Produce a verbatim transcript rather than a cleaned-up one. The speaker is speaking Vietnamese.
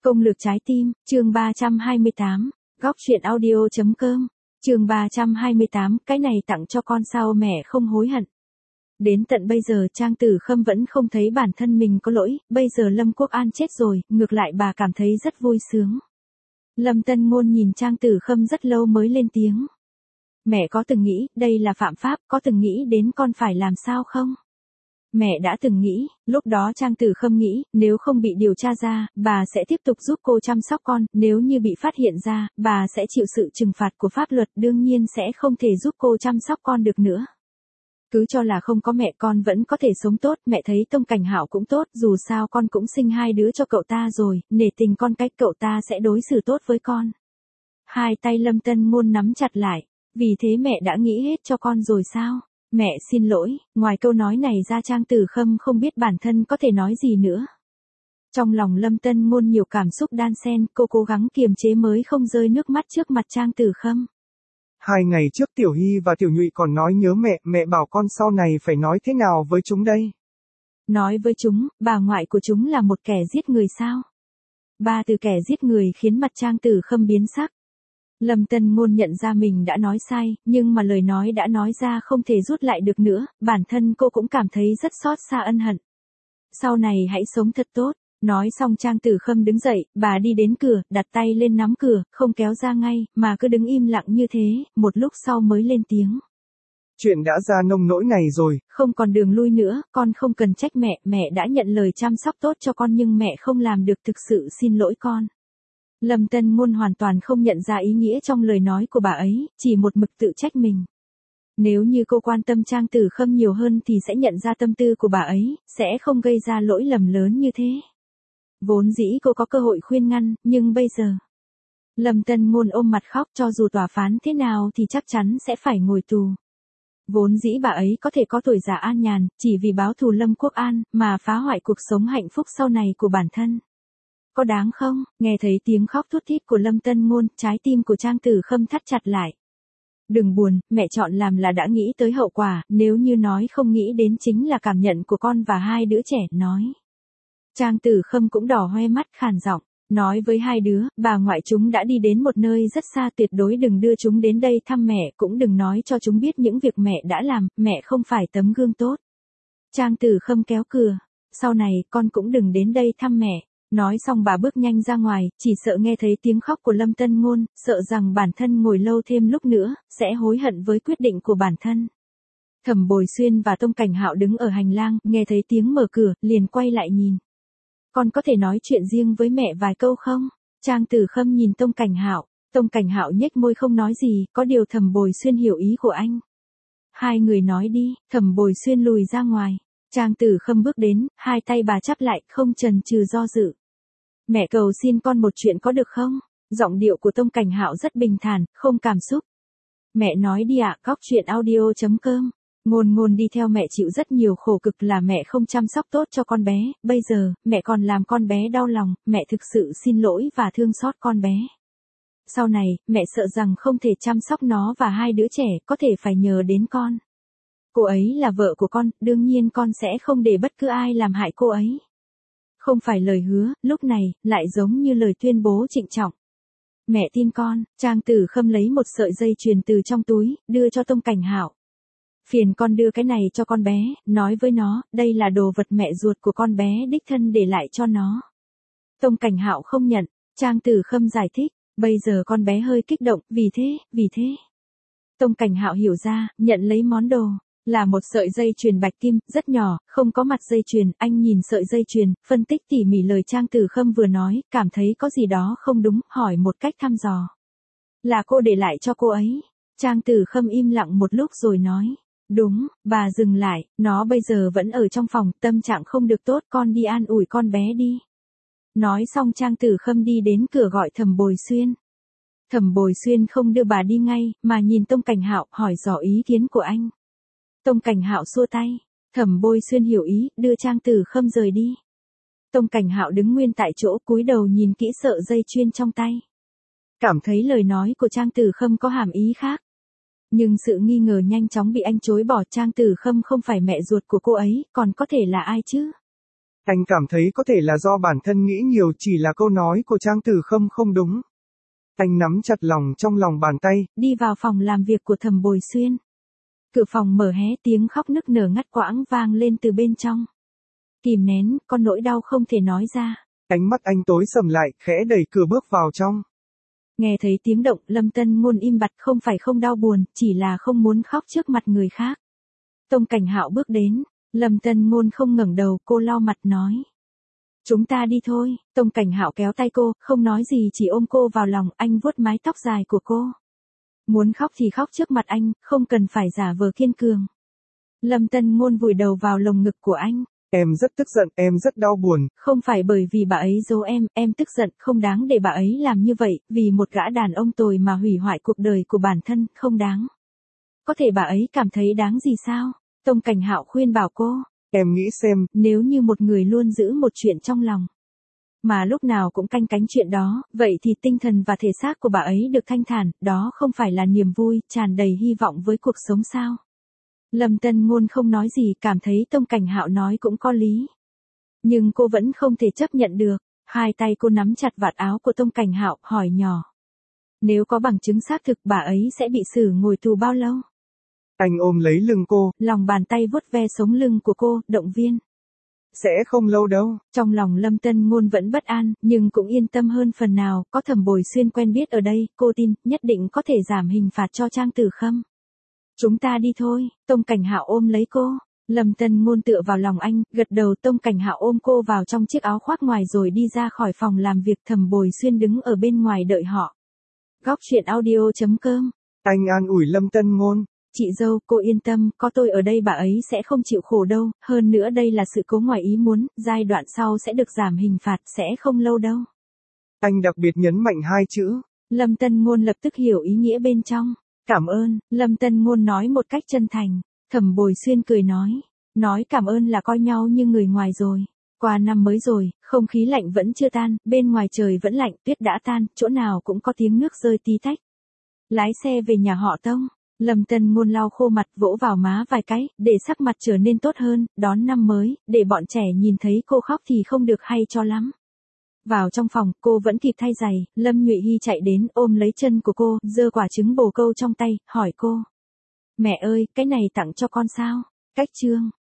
Công lược trái tim, chương ba trăm hai mươi tám, góc truyện audio.com, chương ba trăm hai mươi tám, cái này tặng cho con sao mẹ không hối hận. Đến tận bây giờ Trang Tử Khâm vẫn không thấy bản thân mình có lỗi, bây giờ Lâm Quốc An chết rồi, ngược lại bà cảm thấy rất vui sướng. Lâm Tân Ngôn nhìn Trang Tử Khâm rất lâu mới lên tiếng. Mẹ có từng nghĩ, đây là phạm pháp, có từng nghĩ đến con phải làm sao không? Mẹ đã từng nghĩ, lúc đó Trang Tử Khâm nghĩ, nếu không bị điều tra ra, bà sẽ tiếp tục giúp cô chăm sóc con, nếu như bị phát hiện ra, bà sẽ chịu sự trừng phạt của pháp luật, đương nhiên sẽ không thể giúp cô chăm sóc con được nữa. Cứ cho là không có mẹ con vẫn có thể sống tốt, mẹ thấy Tông Cảnh Hạo cũng tốt, dù sao con cũng sinh hai đứa cho cậu ta rồi, nể tình con cách cậu ta sẽ đối xử tốt với con. Hai tay Lâm Tân Ngôn nắm chặt lại, vì thế mẹ đã nghĩ hết cho con rồi sao? Mẹ xin lỗi, ngoài câu nói này ra Trang Tử Khâm không biết bản thân có thể nói gì nữa. Trong lòng Lâm Tân Ngôn nhiều cảm xúc đan xen, cô cố gắng kiềm chế mới không rơi nước mắt trước mặt Trang Tử Khâm. Hai ngày trước Tiểu Hy và Tiểu Nhụy còn nói nhớ mẹ, mẹ bảo con sau này phải nói thế nào với chúng đây? Nói với chúng, bà ngoại của chúng là một kẻ giết người sao? Ba từ kẻ giết người khiến mặt Trang Tử Khâm biến sắc. Lâm Tân Ngôn nhận ra mình đã nói sai, nhưng mà lời nói đã nói ra không thể rút lại được nữa, bản thân cô cũng cảm thấy rất xót xa ân hận. Sau này hãy sống thật tốt. Nói xong Trang Tử Khâm đứng dậy, bà đi đến cửa, đặt tay lên nắm cửa, không kéo ra ngay, mà cứ đứng im lặng như thế, một lúc sau mới lên tiếng. Chuyện đã ra nông nỗi này rồi. Không còn đường lui nữa, con không cần trách mẹ, mẹ đã nhận lời chăm sóc tốt cho con nhưng mẹ không làm được, thực sự xin lỗi con. Lâm Tân Ngôn hoàn toàn không nhận ra ý nghĩa trong lời nói của bà ấy, chỉ một mực tự trách mình. Nếu như cô quan tâm Trang Tử Khâm nhiều hơn thì sẽ nhận ra tâm tư của bà ấy, sẽ không gây ra lỗi lầm lớn như thế. Vốn dĩ cô có cơ hội khuyên ngăn, nhưng bây giờ... Lâm Tân Ngôn ôm mặt khóc, cho dù tòa phán thế nào thì chắc chắn sẽ phải ngồi tù. Vốn dĩ bà ấy có thể có tuổi già an nhàn, chỉ vì báo thù Lâm Quốc An, mà phá hoại cuộc sống hạnh phúc sau này của bản thân. Có đáng không? Nghe thấy tiếng khóc thút thít của Lâm Tân Ngôn, trái tim của Trang Tử Khâm thắt chặt lại. Đừng buồn, mẹ chọn làm là đã nghĩ tới hậu quả, nếu như nói không nghĩ đến chính là cảm nhận của con và hai đứa trẻ, nói. Trang Tử Khâm cũng đỏ hoe mắt khàn giọng, nói với hai đứa, bà ngoại chúng đã đi đến một nơi rất xa, tuyệt đối đừng đưa chúng đến đây thăm mẹ, cũng đừng nói cho chúng biết những việc mẹ đã làm, mẹ không phải tấm gương tốt. Trang Tử Khâm kéo cửa, sau này con cũng đừng đến đây thăm mẹ. Nói xong bà bước nhanh ra ngoài, chỉ sợ nghe thấy tiếng khóc của Lâm Tân Ngôn, sợ rằng bản thân ngồi lâu thêm lúc nữa, sẽ hối hận với quyết định của bản thân. Thẩm Bồi Xuyên và Tông Cảnh Hạo đứng ở hành lang, nghe thấy tiếng mở cửa, liền quay lại nhìn. Con có thể nói chuyện riêng với mẹ vài câu không? Trang Tử Khâm nhìn Tông Cảnh Hạo, Tông Cảnh Hạo nhếch môi không nói gì, có điều Thẩm Bồi Xuyên hiểu ý của anh. Hai người nói đi, Thẩm Bồi Xuyên lùi ra ngoài. Trang Tử Khâm bước đến, hai tay bà chắp lại, không chần chừ do dự. Mẹ cầu xin con một chuyện có được không? Giọng điệu của Tông Cảnh Hạo rất bình thản, không cảm xúc. Mẹ nói đi ạ, góc truyện audio.com. Ngôn Ngôn đi theo mẹ chịu rất nhiều khổ cực là mẹ không chăm sóc tốt cho con bé, bây giờ, mẹ còn làm con bé đau lòng, mẹ thực sự xin lỗi và thương xót con bé. Sau này, mẹ sợ rằng không thể chăm sóc nó và hai đứa trẻ, có thể phải nhờ đến con. Cô ấy là vợ của con, đương nhiên con sẽ không để bất cứ ai làm hại cô ấy. Không phải lời hứa, lúc này, lại giống như lời tuyên bố trịnh trọng. Mẹ tin con. Trang Tử Khâm lấy một sợi dây chuyền từ trong túi, đưa cho Tông Cảnh Hạo. Phiền con đưa cái này cho con bé, nói với nó, đây là đồ vật mẹ ruột của con bé đích thân để lại cho nó. Tông Cảnh Hạo không nhận, Trang Tử Khâm giải thích, bây giờ con bé hơi kích động, vì thế, vì thế. Tông Cảnh Hạo hiểu ra, nhận lấy món đồ. Là một sợi dây chuyền bạch kim, rất nhỏ, không có mặt dây chuyền, anh nhìn sợi dây chuyền, phân tích tỉ mỉ lời Trang Tử Khâm vừa nói, cảm thấy có gì đó không đúng, hỏi một cách thăm dò. Là cô để lại cho cô ấy. Trang Tử Khâm im lặng một lúc rồi nói. Đúng, bà dừng lại, nó bây giờ vẫn ở trong phòng, tâm trạng không được tốt, con đi an ủi con bé đi. Nói xong Trang Tử Khâm đi đến cửa gọi Thẩm Bồi Xuyên. Thẩm Bồi Xuyên không đưa bà đi ngay, mà nhìn Tông Cảnh Hạo, hỏi dò ý kiến của anh. Tông Cảnh Hạo xua tay, Thẩm Bồi Xuyên hiểu ý, đưa Trang Tử Khâm rời đi. Tông Cảnh Hạo đứng nguyên tại chỗ, cúi đầu nhìn kỹ sợi dây chuyền trong tay. Cảm thấy lời nói của Trang Tử Khâm có hàm ý khác. Nhưng sự nghi ngờ nhanh chóng bị anh chối bỏ. Trang Tử Khâm không phải mẹ ruột của cô ấy, còn có thể là ai chứ? Anh cảm thấy có thể là do bản thân nghĩ nhiều, chỉ là câu nói của Trang Tử Khâm không đúng. Anh nắm chặt lòng trong lòng bàn tay, đi vào phòng làm việc của Thẩm Bồi Xuyên. Cửa phòng mở hé, tiếng khóc nức nở ngắt quãng vang lên từ bên trong. Kìm nén, con nỗi đau không thể nói ra. Ánh mắt anh tối sầm lại, khẽ đẩy cửa bước vào trong. Nghe thấy tiếng động, Lâm Tân Ngôn im bặt, không phải không đau buồn, chỉ là không muốn khóc trước mặt người khác. Tông Cảnh Hạo bước đến, Lâm Tân Ngôn không ngẩng đầu, cô lau mặt nói. Chúng ta đi thôi. Tông Cảnh Hạo kéo tay cô, không nói gì chỉ ôm cô vào lòng, anh vuốt mái tóc dài của cô. Muốn khóc thì khóc trước mặt anh, không cần phải giả vờ kiên cường. Lâm Tân Ngôn vùi đầu vào lồng ngực của anh. Em rất tức giận, em rất đau buồn. Không phải bởi vì bà ấy giấu em, em tức giận, không đáng để bà ấy làm như vậy, vì một gã đàn ông tồi mà hủy hoại cuộc đời của bản thân, không đáng. Có thể bà ấy cảm thấy đáng gì sao? Tông Cảnh Hạo khuyên bảo cô. Em nghĩ xem, nếu như một người luôn giữ một chuyện trong lòng, mà lúc nào cũng canh cánh chuyện đó, vậy thì tinh thần và thể xác của bà ấy được thanh thản, đó không phải là niềm vui, tràn đầy hy vọng với cuộc sống sao? Lâm Tân Ngôn không nói gì, cảm thấy Tông Cảnh Hạo nói cũng có lý. Nhưng cô vẫn không thể chấp nhận được, hai tay cô nắm chặt vạt áo của Tông Cảnh Hạo, hỏi nhỏ. Nếu có bằng chứng xác thực bà ấy sẽ bị xử ngồi tù bao lâu? Anh ôm lấy lưng cô, lòng bàn tay vuốt ve sống lưng của cô, động viên. Sẽ không lâu đâu. Trong lòng Lâm Tân Ngôn vẫn bất an, nhưng cũng yên tâm hơn phần nào, có Thẩm Bồi Xuyên quen biết ở đây, cô tin, nhất định có thể giảm hình phạt cho Trang Tử Khâm. Chúng ta đi thôi. Tông Cảnh Hạo ôm lấy cô. Lâm Tân Ngôn tựa vào lòng anh, gật đầu. Tông Cảnh Hạo ôm cô vào trong chiếc áo khoác ngoài rồi đi ra khỏi phòng làm việc. Thẩm Bồi Xuyên đứng ở bên ngoài đợi họ. Góc truyện audio chấm com. Anh an ủi Lâm Tân Ngôn. Chị dâu, cô yên tâm, có tôi ở đây bà ấy sẽ không chịu khổ đâu, hơn nữa đây là sự cố ngoài ý muốn, giai đoạn sau sẽ được giảm hình phạt, sẽ không lâu đâu. Anh đặc biệt nhấn mạnh hai chữ. Lâm Tân Ngôn lập tức hiểu ý nghĩa bên trong. Cảm ơn, Lâm Tân Ngôn nói một cách chân thành. Thẩm Bồi Xuyên cười nói. Nói cảm ơn là coi nhau như người ngoài rồi. Qua năm mới rồi, không khí lạnh vẫn chưa tan, bên ngoài trời vẫn lạnh, tuyết đã tan, chỗ nào cũng có tiếng nước rơi tí tách. Lái xe về nhà họ Tông. Lâm Tân Ngôn lau khô mặt, vỗ vào má vài cái, để sắc mặt trở nên tốt hơn, đón năm mới, để bọn trẻ nhìn thấy cô khóc thì không được hay cho lắm. Vào trong phòng, cô vẫn kịp thay giày, Lâm Nhụy Hy chạy đến, ôm lấy chân của cô, giơ quả trứng bồ câu trong tay, hỏi cô. Mẹ ơi, cái này tặng cho con sao? Cách trương.